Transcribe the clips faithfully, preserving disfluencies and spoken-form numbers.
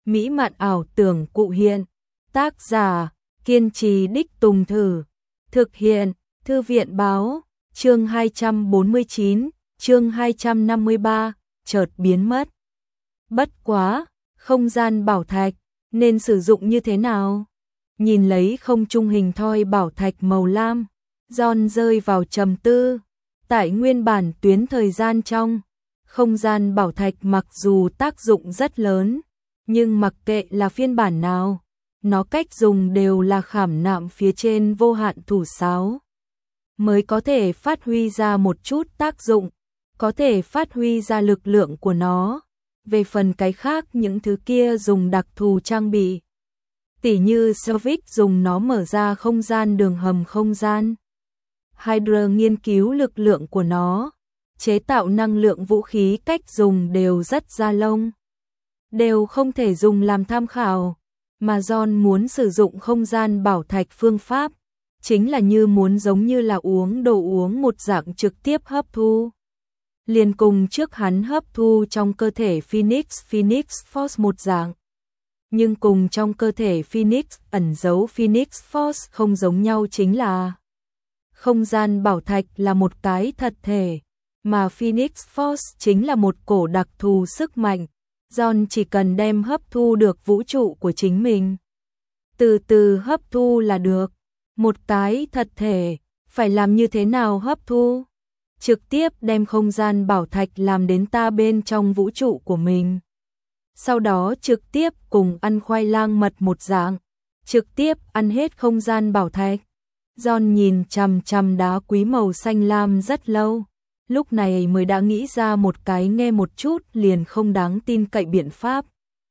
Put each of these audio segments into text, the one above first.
mỹ mạn ảo tưởng cụ hiện. Tác giả, kiên trì đích tùng thử. Thực hiện, Thư viện báo, chương hai trăm bốn mươi chín, chương hai trăm năm mươi ba, chợt biến mất. Bất quá, không gian bảo thạch, nên sử dụng như thế nào? Nhìn lấy không trung hình thoi bảo thạch màu lam, John rơi vào trầm tư. Tại nguyên bản tuyến thời gian trong, không gian bảo thạch mặc dù tác dụng rất lớn, nhưng mặc kệ là phiên bản nào, nó cách dùng đều là khảm nạm phía trên vô hạn thủ sáo, mới có thể phát huy ra một chút tác dụng, có thể phát huy ra lực lượng của nó. Về phần cái khác những thứ kia dùng đặc thù trang bị, tỉ như Selvig dùng nó mở ra không gian đường hầm không gian. Hydra nghiên cứu lực lượng của nó, chế tạo năng lượng vũ khí cách dùng đều rất da lông, đều không thể dùng làm tham khảo, mà John muốn sử dụng không gian bảo thạch phương pháp, chính là như muốn giống như là uống đồ uống một dạng trực tiếp hấp thu. Liền cùng trước hắn hấp thu trong cơ thể Phoenix Phoenix Force một dạng. Nhưng cùng trong cơ thể Phoenix ẩn giấu Phoenix Force không giống nhau chính là không gian bảo thạch là một cái thật thể, mà Phoenix Force chính là một cổ đặc thù sức mạnh. John chỉ cần đem hấp thu được vũ trụ của chính mình, từ từ hấp thu là được. Một cái thật thể, phải làm như thế nào hấp thu? Trực tiếp đem không gian bảo thạch làm đến ta bên trong vũ trụ của mình. Sau đó trực tiếp cùng ăn khoai lang mật một dạng, trực tiếp ăn hết không gian bảo thạch. John nhìn chằm chằm đá quý màu xanh lam rất lâu, lúc này mới đã nghĩ ra một cái nghe một chút liền không đáng tin cậy biện pháp.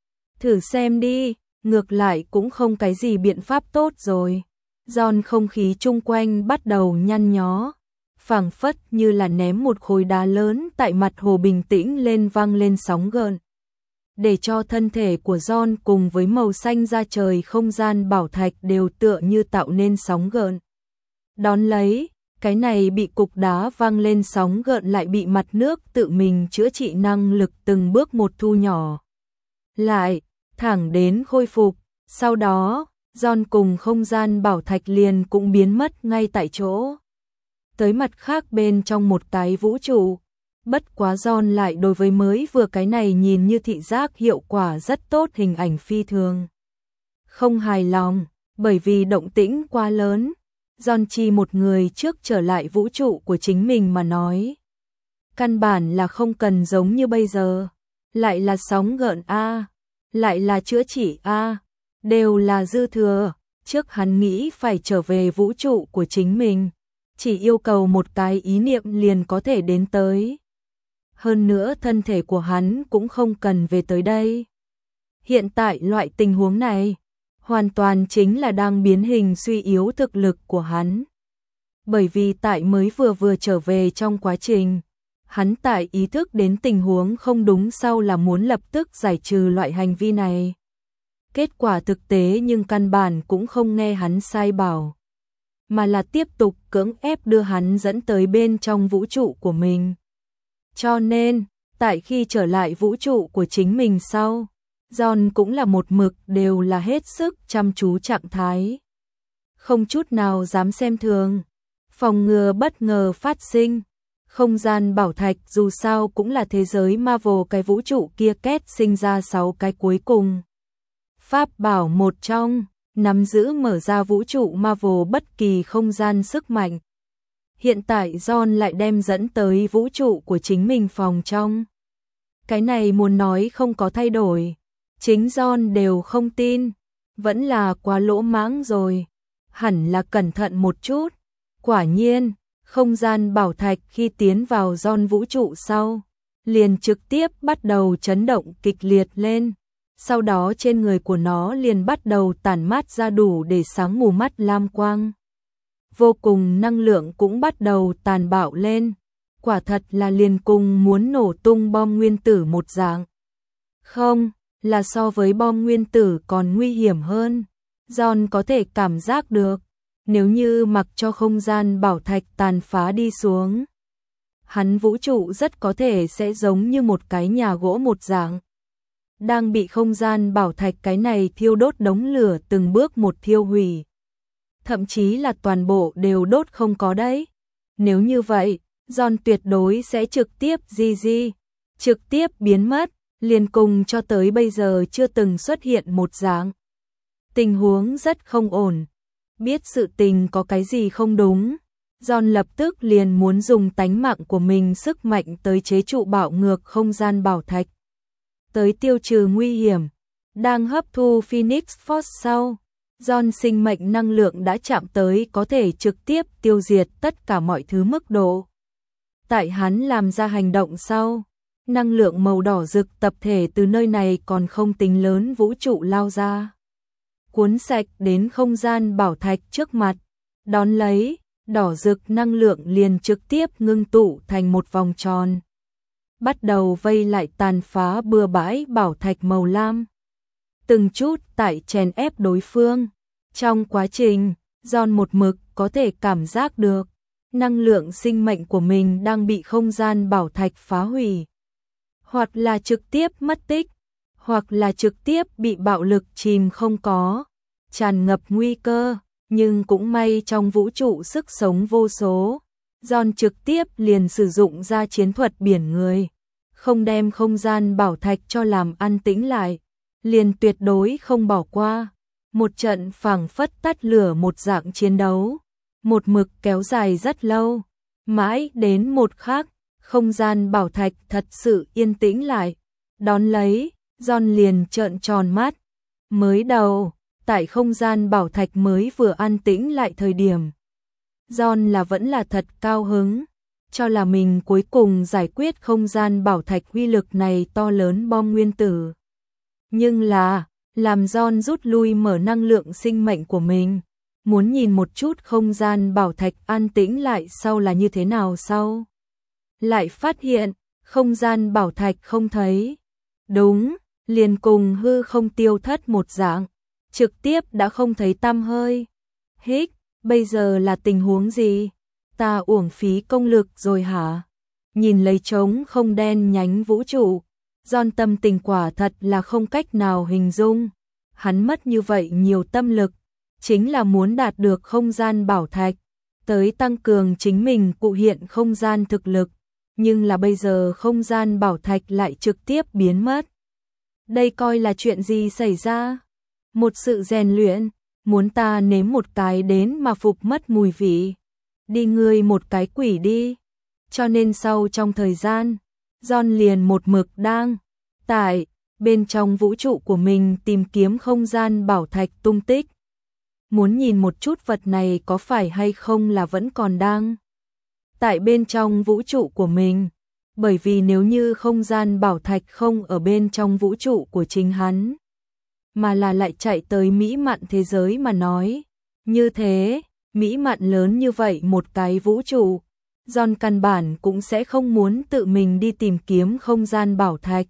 Thử xem đi, ngược lại cũng không cái gì biện pháp tốt rồi. John không khí chung quanh bắt đầu nhăn nhó, phảng phất như là ném một khối đá lớn tại mặt hồ bình tĩnh lên vang lên sóng gợn, để cho thân thể của John cùng với màu xanh da trời không gian bảo thạch đều tựa như tạo nên sóng gợn. Đón lấy, cái này bị cục đá vang lên sóng gợn lại bị mặt nước tự mình chữa trị năng lực từng bước một thu nhỏ lại, thẳng đến khôi phục. Sau đó, John cùng không gian bảo thạch liền cũng biến mất ngay tại chỗ, tới mặt khác bên trong một cái vũ trụ. Bất quá John lại đối với mới vừa cái này nhìn như thị giác hiệu quả rất tốt hình ảnh phi thường không hài lòng, bởi vì động tĩnh quá lớn. John chi một người trước trở lại vũ trụ của chính mình mà nói, căn bản là không cần giống như bây giờ, lại là sóng gợn a, lại là chữa trị a, đều là dư thừa. Trước hắn nghĩ phải trở về vũ trụ của chính mình, chỉ yêu cầu một cái ý niệm liền có thể đến tới. Hơn nữa thân thể của hắn cũng không cần về tới đây. Hiện tại loại tình huống này, hoàn toàn chính là đang biến hình suy yếu thực lực của hắn. Bởi vì tại mới vừa vừa trở về trong quá trình, hắn tại ý thức đến tình huống không đúng sau là muốn lập tức giải trừ loại hành vi này. Kết quả thực tế nhưng căn bản cũng không nghe hắn sai bảo, mà là tiếp tục cưỡng ép đưa hắn dẫn tới bên trong vũ trụ của mình. Cho nên, tại khi trở lại vũ trụ của chính mình sau, John cũng là một mực đều là hết sức chăm chú trạng thái, không chút nào dám xem thường, phòng ngừa bất ngờ phát sinh. Không gian bảo thạch dù sao cũng là thế giới Marvel cái vũ trụ kia kết sinh ra sáu cái cuối cùng. Pháp bảo một trong, nắm giữ mở ra vũ trụ Marvel bất kỳ không gian sức mạnh. Hiện tại John lại đem dẫn tới vũ trụ của chính mình phòng trong. Cái này muốn nói không có thay đổi, chính John đều không tin, vẫn là quá lỗ mãng rồi, hẳn là cẩn thận một chút. Quả nhiên, không gian bảo thạch khi tiến vào John vũ trụ sau, liền trực tiếp bắt đầu chấn động kịch liệt lên. Sau đó trên người của nó liền bắt đầu tản mát ra đủ để sáng mù mắt lam quang. Vô cùng năng lượng cũng bắt đầu tàn bạo lên, quả thật là liền cùng muốn nổ tung bom nguyên tử một dạng. Không, là so với bom nguyên tử còn nguy hiểm hơn. John có thể cảm giác được, nếu như mặc cho không gian bảo thạch tàn phá đi xuống, hắn vũ trụ rất có thể sẽ giống như một cái nhà gỗ một dạng. đang bị không gian bảo thạch cái này thiêu đốt đống lửa từng bước một thiêu hủy. Thậm chí là toàn bộ đều đốt không có đấy. Nếu như vậy, John tuyệt đối sẽ trực tiếp gi gi, trực tiếp biến mất, liền cùng cho tới bây giờ chưa từng xuất hiện một dạng. Tình huống rất không ổn. Biết sự tình có cái gì không đúng, John lập tức liền muốn dùng tánh mạng của mình sức mạnh tới chế trụ bạo ngược không gian bảo thạch, tới tiêu trừ nguy hiểm. Đang hấp thu Phoenix Force sau, John sinh mệnh năng lượng đã chạm tới có thể trực tiếp tiêu diệt tất cả mọi thứ mức độ. Tại hắn làm ra hành động sau, năng lượng màu đỏ rực tập thể từ nơi này còn không tính lớn vũ trụ lao ra, cuốn sạch đến không gian bảo thạch trước mặt, đón lấy, đỏ rực năng lượng liền trực tiếp ngưng tụ thành một vòng tròn, bắt đầu vây lại tàn phá bừa bãi bảo thạch màu lam, từng chút tại chèn ép đối phương. Trong quá trình, John một mực có thể cảm giác được năng lượng sinh mệnh của mình đang bị không gian bảo thạch phá hủy, hoặc là trực tiếp mất tích, hoặc là trực tiếp bị bạo lực chìm không có, tràn ngập nguy cơ, nhưng cũng may trong vũ trụ sức sống vô số, John trực tiếp liền sử dụng ra chiến thuật biển người, không đem không gian bảo thạch cho làm an tĩnh lại, liền tuyệt đối không bỏ qua. Một trận phảng phất tắt lửa một dạng chiến đấu, một mực kéo dài rất lâu, mãi đến một khắc, không gian bảo thạch thật sự yên tĩnh lại, đón lấy, John liền trợn tròn mắt. Mới đầu, tại không gian bảo thạch mới vừa an tĩnh lại thời điểm, John là vẫn là thật cao hứng, cho là mình cuối cùng giải quyết không gian bảo thạch uy lực này to lớn bom nguyên tử. Nhưng là, làm John rút lui mở năng lượng sinh mệnh của mình, muốn nhìn một chút không gian bảo thạch an tĩnh lại sau là như thế nào sau. Lại phát hiện, không gian bảo thạch không thấy. Đúng, liền cùng hư không tiêu thất một dạng, trực tiếp đã không thấy tăm hơi. Hích, bây giờ là tình huống gì? Ta uổng phí công lực rồi hả? Nhìn lấy trống không đen nhánh vũ trụ, John tâm tình quả thật là không cách nào hình dung. Hắn mất như vậy nhiều tâm lực, chính là muốn đạt được không gian bảo thạch, tới tăng cường chính mình cụ hiện không gian thực lực, nhưng là bây giờ không gian bảo thạch lại trực tiếp biến mất. Đây coi là chuyện gì xảy ra? Một sự rèn luyện, muốn ta nếm một cái đến mà phục mất mùi vị. Đi ngươi một cái quỷ đi. Cho nên sau trong thời gian, John liền một mực đang tại bên trong vũ trụ của mình tìm kiếm không gian bảo thạch tung tích. Muốn nhìn một chút vật này có phải hay không là vẫn còn đang tại bên trong vũ trụ của mình. Bởi vì nếu như không gian bảo thạch không ở bên trong vũ trụ của chính hắn, mà là lại chạy tới mỹ mạn thế giới mà nói. Như thế, mỹ mạn lớn như vậy một cái vũ trụ, John căn bản cũng sẽ không muốn tự mình đi tìm kiếm không gian bảo thạch.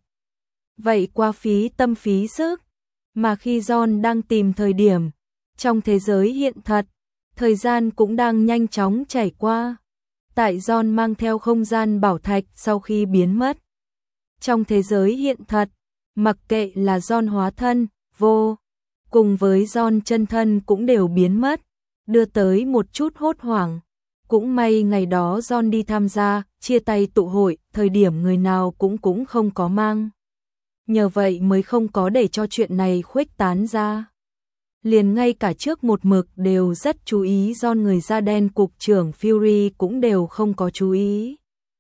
Vậy qua phí tâm phí sức, mà khi John đang tìm thời điểm, trong thế giới hiện thật, thời gian cũng đang nhanh chóng chảy qua. Tại John mang theo không gian bảo thạch sau khi biến mất. Trong thế giới hiện thật, mặc kệ là John hóa thân, vô, cùng với John chân thân cũng đều biến mất, đưa tới một chút hốt hoảng. Cũng may ngày đó John đi tham gia, chia tay tụ hội, thời điểm người nào cũng cũng không có mang. Nhờ vậy mới không có để cho chuyện này khuếch tán ra. Liền ngay cả trước một mực đều rất chú ý John người da đen cục trưởng Fury cũng đều không có chú ý.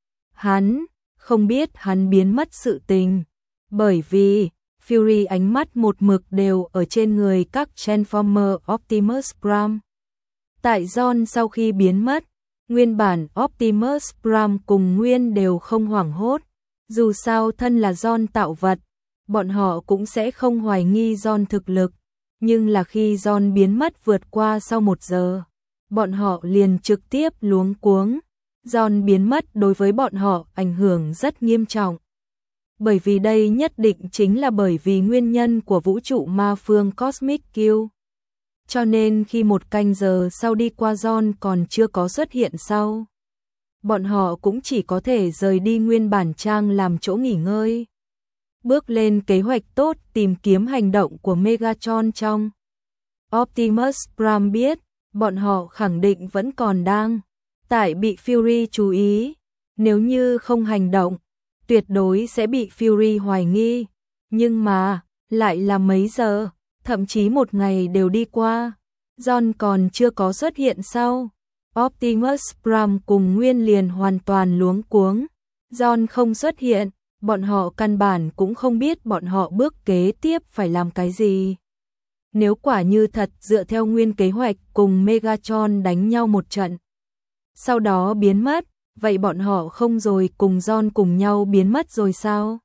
Hắn, không biết hắn biến mất sự tình. Bởi vì, Fury ánh mắt một mực đều ở trên người các Transformer Optimus Prime. Tại John sau khi biến mất, nguyên bản Optimus Prime cùng Nguyên đều không hoảng hốt. Dù sao thân là John tạo vật, bọn họ cũng sẽ không hoài nghi John thực lực. Nhưng là khi John biến mất vượt qua sau một giờ, bọn họ liền trực tiếp luống cuống. John biến mất đối với bọn họ ảnh hưởng rất nghiêm trọng. Bởi vì đây nhất định chính là bởi vì nguyên nhân của vũ trụ ma phương Cosmic Q. Cho nên khi một canh giờ sau đi qua John còn chưa có xuất hiện sau, bọn họ cũng chỉ có thể rời đi nguyên bản trang làm chỗ nghỉ ngơi. bước lên kế hoạch tốt tìm kiếm hành động của Megatron trong. Optimus Prime biết, bọn họ khẳng định vẫn còn đang tại bị Fury chú ý, nếu như không hành động, tuyệt đối sẽ bị Fury hoài nghi, nhưng mà, lại là mấy giờ, thậm chí một ngày đều đi qua, John còn chưa có xuất hiện sau. Optimus Prime cùng Nguyên liền hoàn toàn luống cuống, John không xuất hiện, bọn họ căn bản cũng không biết bọn họ bước kế tiếp phải làm cái gì. Nếu quả như thật dựa theo nguyên kế hoạch cùng Megatron đánh nhau một trận, sau đó biến mất, vậy bọn họ không rồi cùng John cùng nhau biến mất rồi sao?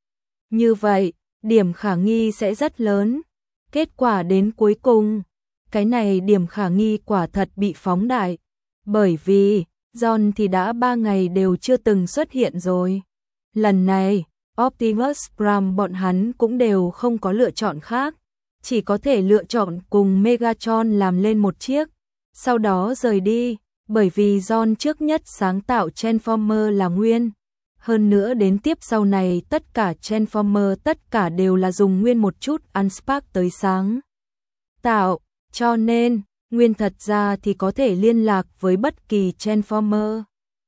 Như vậy, điểm khả nghi sẽ rất lớn. Kết quả đến cuối cùng, cái này điểm khả nghi quả thật bị phóng đại, bởi vì John thì đã ba ngày đều chưa từng xuất hiện rồi. Lần này, Optimus Prime bọn hắn cũng đều không có lựa chọn khác, chỉ có thể lựa chọn cùng Megatron làm lên một chiếc, sau đó rời đi, bởi vì John trước nhất sáng tạo Transformer là Nguyên. Hơn nữa đến tiếp sau này tất cả Transformer tất cả đều là dùng Nguyên một chút Unspark tới sáng tạo, cho nên Nguyên thật ra thì có thể liên lạc với bất kỳ Transformer.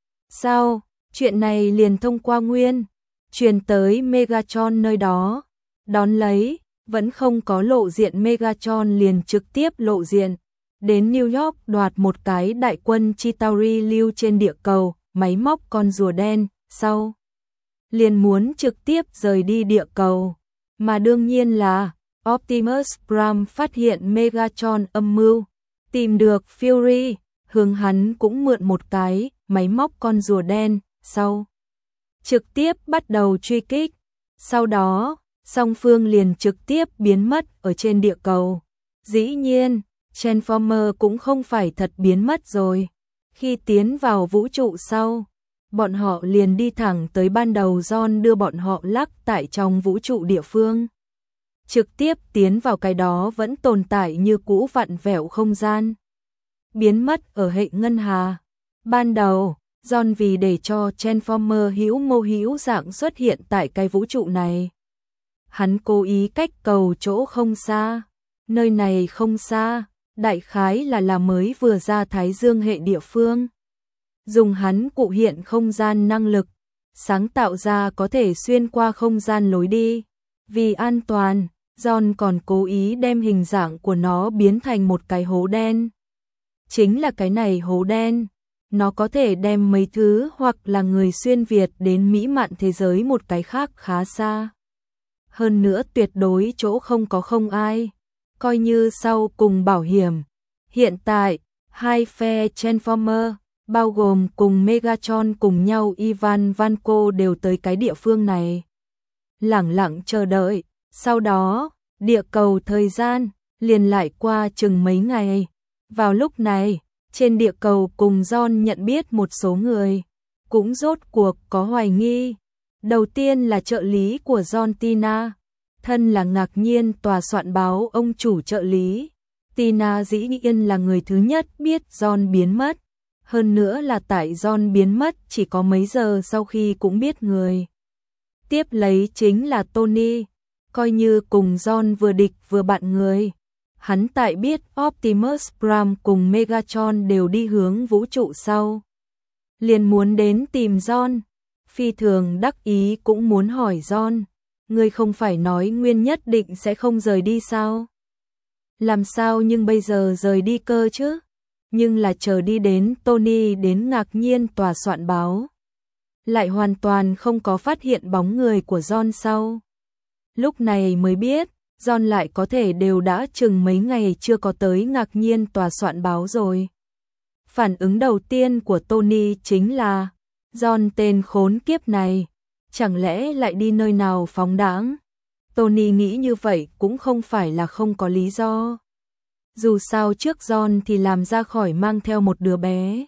Sau, chuyện này liền thông qua Nguyên, truyền tới Megatron nơi đó, đón lấy, vẫn không có lộ diện Megatron liền trực tiếp lộ diện, đến New York đoạt một cái đại quân Chitauri lưu trên địa cầu, máy móc con rùa đen, sau liền muốn trực tiếp rời đi địa cầu, mà đương nhiên là Optimus Prime phát hiện Megatron âm mưu, tìm được Fury, hướng hắn cũng mượn một cái máy móc con rùa đen, sau trực tiếp bắt đầu truy kích, sau đó song phương liền trực tiếp biến mất ở trên địa cầu. Dĩ nhiên, Transformer cũng không phải thật biến mất rồi. Khi tiến vào vũ trụ sau, bọn họ liền đi thẳng tới ban đầu John đưa bọn họ lắc tại trong vũ trụ địa phương. Trực tiếp tiến vào cái đó vẫn tồn tại như cũ vặn vẹo không gian. Biến mất ở hệ ngân hà. Ban đầu, John vì để cho Transformer hữu mô hữu dạng xuất hiện tại cái vũ trụ này. Hắn cố ý cách cầu chỗ không xa. Nơi này không xa, đại khái là là mới vừa ra Thái Dương hệ địa phương. Dùng hắn cụ hiện không gian năng lực, sáng tạo ra có thể xuyên qua không gian lối đi. Vì an toàn, John còn cố ý đem hình dạng của nó biến thành một cái hố đen. Chính là cái này hố đen, nó có thể đem mấy thứ hoặc là người xuyên Việt đến mỹ mạn thế giới một cái khác khá xa. Hơn nữa tuyệt đối chỗ không có không ai, coi như sau cùng bảo hiểm. Hiện tại, hai phe Transformer, bao gồm cùng Megatron cùng nhau Ivan Vanko đều tới cái địa phương này. Lẳng lặng chờ đợi, sau đó, địa cầu thời gian, liền lại qua chừng mấy ngày. Vào lúc này, trên địa cầu cùng John nhận biết một số người, cũng rốt cuộc có hoài nghi. Đầu tiên là trợ lý của John Tina, thân là ngạc nhiên tòa soạn báo ông chủ trợ lý. Tina dĩ nhiên là người thứ nhất biết John biến mất, hơn nữa là tại John biến mất chỉ có mấy giờ sau khi cũng biết người. Tiếp lấy chính là Tony, coi như cùng John vừa địch vừa bạn người. Hắn tại biết Optimus Prime cùng Megatron đều đi hướng vũ trụ sau, liền muốn đến tìm John. Phi thường đắc ý cũng muốn hỏi John, ngươi không phải nói Nguyên nhất định sẽ không rời đi sao? Làm sao nhưng bây giờ rời đi cơ chứ? Nhưng là chờ đi đến Tony đến ngạc nhiên tòa soạn báo, lại hoàn toàn không có phát hiện bóng người của John sau. Lúc này mới biết, John lại có thể đều đã chừng mấy ngày chưa có tới ngạc nhiên tòa soạn báo rồi. Phản ứng đầu tiên của Tony chính là, John tên khốn kiếp này, chẳng lẽ lại đi nơi nào phóng đãng? Tony nghĩ như vậy cũng không phải là không có lý do. Dù sao trước John thì làm ra khỏi mang theo một đứa bé.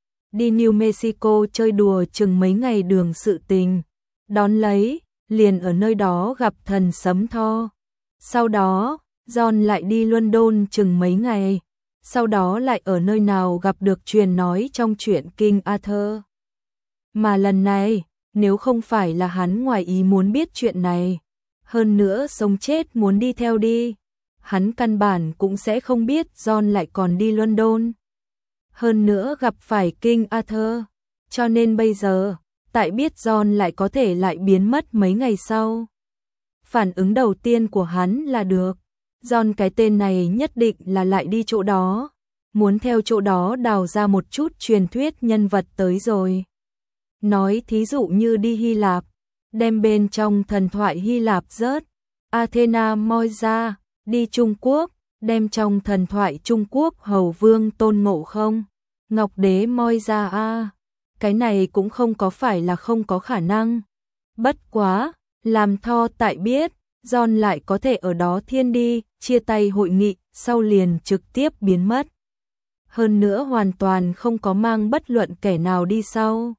Đi New Mexico chơi đùa chừng mấy ngày đường sự tình. Đón lấy, liền ở nơi đó gặp thần sấm Thor. Sau đó, John lại đi London chừng mấy ngày. Sau đó lại ở nơi nào gặp được truyền nói trong truyện King Arthur. Mà lần này, nếu không phải là hắn ngoài ý muốn biết chuyện này, Hơn nữa sống chết muốn đi theo đi. Hắn căn bản cũng sẽ không biết John lại còn đi London. Hơn nữa gặp phải King Arthur. Cho nên bây giờ, tại biết John lại có thể lại biến mất mấy ngày sau. Phản ứng đầu tiên của hắn là được. John cái tên này nhất định là lại đi chỗ đó. Muốn theo chỗ đó đào ra một chút truyền thuyết nhân vật tới rồi. Nói thí dụ như đi Hy Lạp, đem bên trong thần thoại Hy Lạp rớt. Athena moi ra, đi Trung Quốc, đem trong thần thoại Trung Quốc Hầu Vương Tôn Ngộ Không, Ngọc Đế moi ra a. Cái này cũng không có phải là không có khả năng. Bất quá, làm Tho tại biết, John lại có thể ở đó thiên đi, chia tay hội nghị, sau liền trực tiếp biến mất. Hơn nữa hoàn toàn không có mang bất luận kẻ nào đi sau.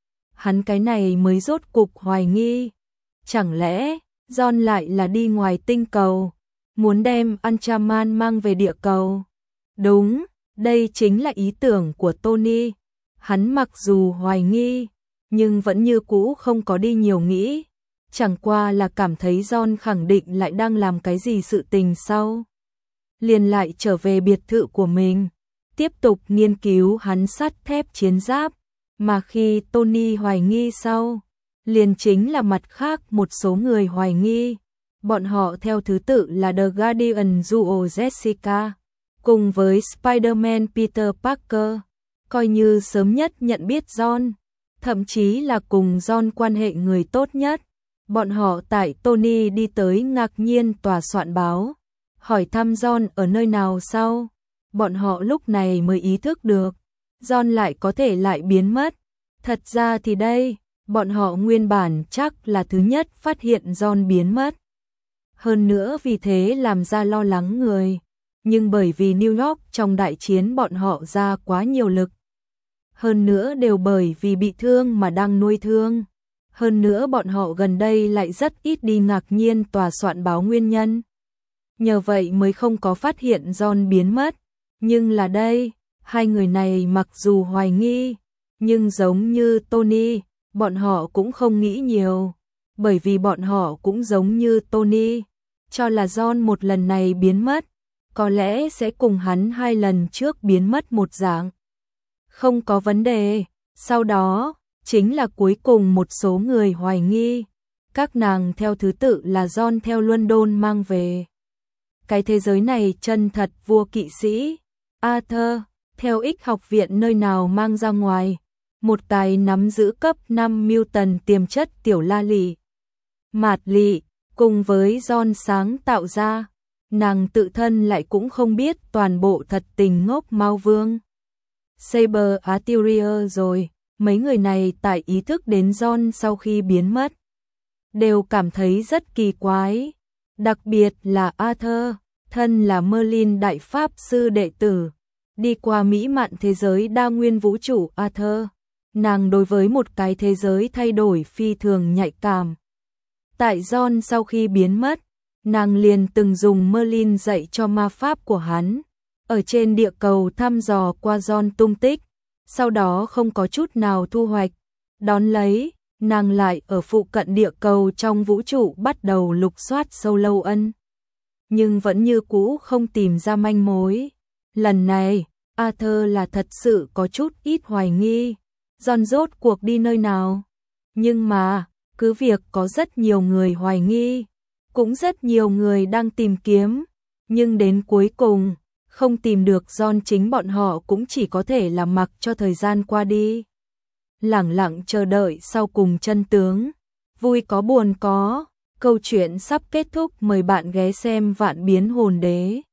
Hắn cái này mới rốt cục hoài nghi. Chẳng lẽ, John lại là đi ngoài tinh cầu, muốn đem Anchaman mang về địa cầu? Đúng, đây chính là ý tưởng của Tony. Hắn mặc dù hoài nghi, nhưng vẫn như cũ không có đi nhiều nghĩ. Chẳng qua là cảm thấy John khẳng định lại đang làm cái gì sự tình sau. Liền lại trở về biệt thự của mình, tiếp tục nghiên cứu hắn sắt thép chiến giáp. Mà khi Tony hoài nghi sau, liền chính là mặt khác một số người hoài nghi. Bọn họ theo thứ tự là The Guardian Duo Jessica, cùng với Spider-Man Peter Parker, coi như sớm nhất nhận biết John, thậm chí là cùng John quan hệ người tốt nhất. Bọn họ tại Tony đi tới ngạc nhiên tòa soạn báo, hỏi thăm John ở nơi nào sau. Bọn họ lúc này mới ý thức được, John lại có thể lại biến mất. Thật ra thì đây, bọn họ nguyên bản chắc là thứ nhất phát hiện John biến mất. Hơn nữa vì thế làm ra lo lắng người. Nhưng bởi vì New York trong đại chiến bọn họ ra quá nhiều lực. Hơn nữa đều bởi vì bị thương mà đang nuôi thương. Hơn nữa bọn họ gần đây lại rất ít đi ngạc nhiên tòa soạn báo nguyên nhân. Nhờ vậy mới không có phát hiện John biến mất. Nhưng là đây, hai người này mặc dù hoài nghi, nhưng giống như Tony, bọn họ cũng không nghĩ nhiều. Bởi vì bọn họ cũng giống như Tony, cho là John một lần này biến mất, có lẽ sẽ cùng hắn hai lần trước biến mất một dạng. Không có vấn đề. Sau đó, chính là cuối cùng một số người hoài nghi. Các nàng theo thứ tự là John theo London mang về. Cái thế giới này chân thật vua kỵ sĩ. Arthur, theo X học viện nơi nào mang ra ngoài. Một cái nắm giữ cấp năm mutant tiềm chất tiểu la lị. Mạt lị, cùng với John sáng tạo ra. Nàng tự thân lại cũng không biết toàn bộ thật tình ngốc Mao Vương. Saber Arterier rồi, mấy người này tại ý thức đến John sau khi biến mất, đều cảm thấy rất kỳ quái. Đặc biệt là Arthur, thân là Merlin đại pháp sư đệ tử, đi qua mỹ mạn thế giới đa nguyên vũ trụ Arthur. Nàng đối với một cái thế giới thay đổi phi thường nhạy cảm. Tại John sau khi biến mất, nàng liền từng dùng Merlin dạy cho ma pháp của hắn, ở trên địa cầu thăm dò qua John tung tích, sau đó không có chút nào thu hoạch. Đón lấy, nàng lại ở phụ cận địa cầu trong vũ trụ bắt đầu lục soát sâu lâu ân. Nhưng vẫn như cũ không tìm ra manh mối. Lần này, Arthur là thật sự có chút ít hoài nghi. John rốt cuộc đi nơi nào? Nhưng mà, cứ việc có rất nhiều người hoài nghi, cũng rất nhiều người đang tìm kiếm, nhưng đến cuối cùng, không tìm được John, chính bọn họ cũng chỉ có thể là mặc cho thời gian qua đi. Lẳng lặng chờ đợi sau cùng chân tướng. Vui có buồn có, câu chuyện sắp kết thúc, mời bạn ghé xem Vạn Biến Hồn Đế.